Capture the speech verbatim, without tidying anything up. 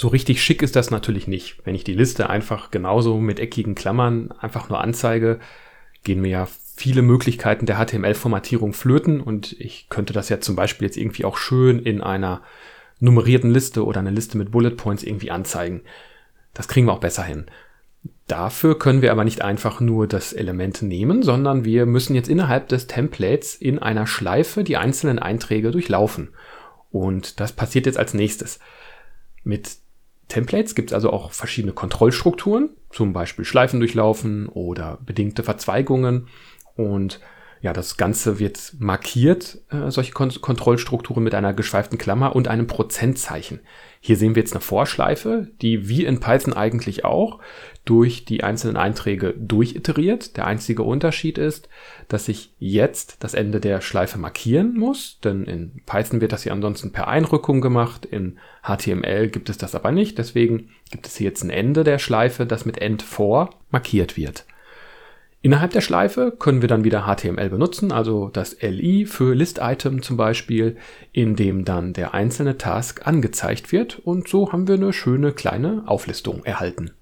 So richtig schick ist das natürlich nicht. Wenn ich die Liste einfach genauso mit eckigen Klammern einfach nur anzeige, gehen mir ja viele Möglichkeiten der H T M L-Formatierung flöten und ich könnte das ja zum Beispiel jetzt irgendwie auch schön in einer nummerierten Liste oder einer Liste mit Bullet Points irgendwie anzeigen. Das kriegen wir auch besser hin. Dafür können wir aber nicht einfach nur das Element nehmen, sondern wir müssen jetzt innerhalb des Templates in einer Schleife die einzelnen Einträge durchlaufen. Und das passiert jetzt als nächstes. Mit Templates gibt es also auch verschiedene Kontrollstrukturen, zum Beispiel Schleifen durchlaufen oder bedingte Verzweigungen. Und ja, das Ganze wird markiert, äh, solche Kon- Kontrollstrukturen mit einer geschweiften Klammer und einem Prozentzeichen. Hier sehen wir jetzt eine Vorschleife, die wie in Python eigentlich auch durch die einzelnen Einträge durchiteriert. Der einzige Unterschied ist, dass ich jetzt das Ende der Schleife markieren muss, denn in Python wird das hier ansonsten per Einrückung gemacht, in H T M L gibt es das aber nicht, deswegen gibt es hier jetzt ein Ende der Schleife, das mit End vor markiert wird. Innerhalb der Schleife können wir dann wieder H T M L benutzen, also das L I für List-Item zum Beispiel, in dem dann der einzelne Task angezeigt wird und so haben wir eine schöne kleine Auflistung erhalten.